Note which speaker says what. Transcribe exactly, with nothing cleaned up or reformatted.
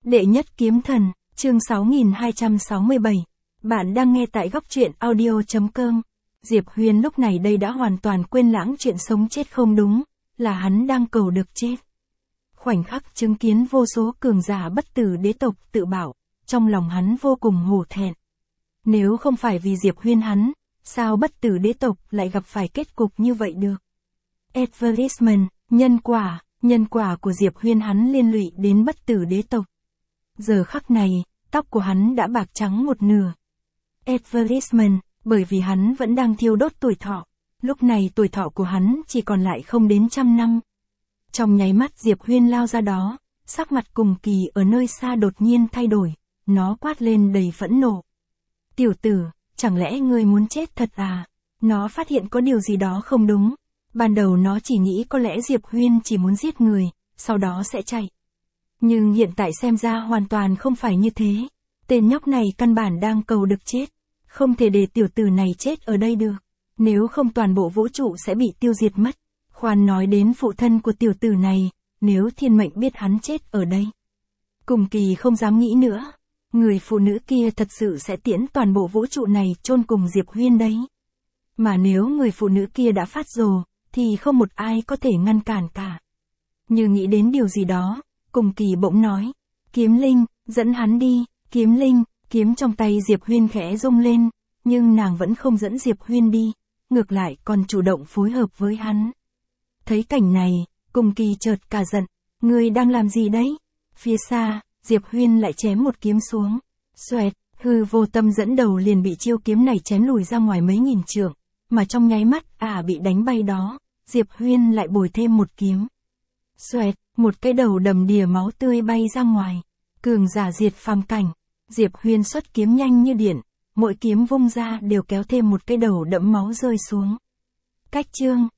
Speaker 1: Đệ nhất kiếm thần, chương sáu nghìn hai trăm sáu mươi bảy. Bạn đang nghe tại góc truyện audio chấm com. Diệp Huyền lúc này đây đã hoàn toàn quên lãng chuyện sống chết không đúng, là hắn đang cầu được chết. Khoảnh khắc chứng kiến vô số cường giả bất tử đế tộc tự bảo, trong lòng hắn vô cùng hổ thẹn. Nếu không phải vì Diệp Huyền hắn, sao bất tử đế tộc lại gặp phải kết cục như vậy được? Advertisement, nhân quả, nhân quả của Diệp Huyền hắn liên lụy đến bất tử đế tộc. Giờ khắc này, tóc của hắn đã bạc trắng một nửa. Advertisement, bởi vì hắn vẫn đang thiêu đốt tuổi thọ. Lúc này tuổi thọ của hắn chỉ còn lại không đến trăm năm. Trong nháy mắt Diệp Huyền lao ra đó, sắc mặt Cùng Kỳ ở nơi xa đột nhiên thay đổi, nó quát lên đầy phẫn nộ. Tiểu tử, chẳng lẽ ngươi muốn chết thật à? Nó phát hiện có điều gì đó không đúng. Ban đầu nó chỉ nghĩ có lẽ Diệp Huyền chỉ muốn giết người, sau đó sẽ chạy. Nhưng hiện tại xem ra hoàn toàn không phải như thế. Tên nhóc này căn bản đang cầu được chết. Không thể để tiểu tử này chết ở đây được. Nếu không toàn bộ vũ trụ sẽ bị tiêu diệt mất. Khoan nói đến phụ thân của tiểu tử này, nếu thiên mệnh biết hắn chết ở đây. Cùng Kỳ không dám nghĩ nữa. Người phụ nữ kia thật sự sẽ tiễn toàn bộ vũ trụ này chôn cùng Diệp Huyền đấy. Mà nếu người phụ nữ kia đã phát rồ, thì không một ai có thể ngăn cản cả. Như nghĩ đến điều gì đó, Cùng Kỳ bỗng nói, Kiếm Linh, dẫn hắn đi. Kiếm Linh, kiếm trong tay Diệp Huyền khẽ rung lên, nhưng nàng vẫn không dẫn Diệp Huyền đi, ngược lại còn chủ động phối hợp với hắn. Thấy cảnh này, Cùng Kỳ chợt cả giận, ngươi đang làm gì đấy? Phía xa, Diệp Huyền lại chém một kiếm xuống. Xoẹt, hư vô tâm dẫn đầu liền bị chiêu kiếm này chém lùi ra ngoài mấy nghìn trượng, mà trong nháy mắt ả à bị đánh bay đó, Diệp Huyền lại bồi thêm một kiếm. Xoẹt, một cái đầu đầm đìa máu tươi bay ra ngoài. Cường giả diệt phàm cảnh. Diệp Huyền xuất kiếm nhanh như điện, mỗi kiếm vung ra đều kéo thêm một cái đầu đẫm máu rơi xuống. Cách chương,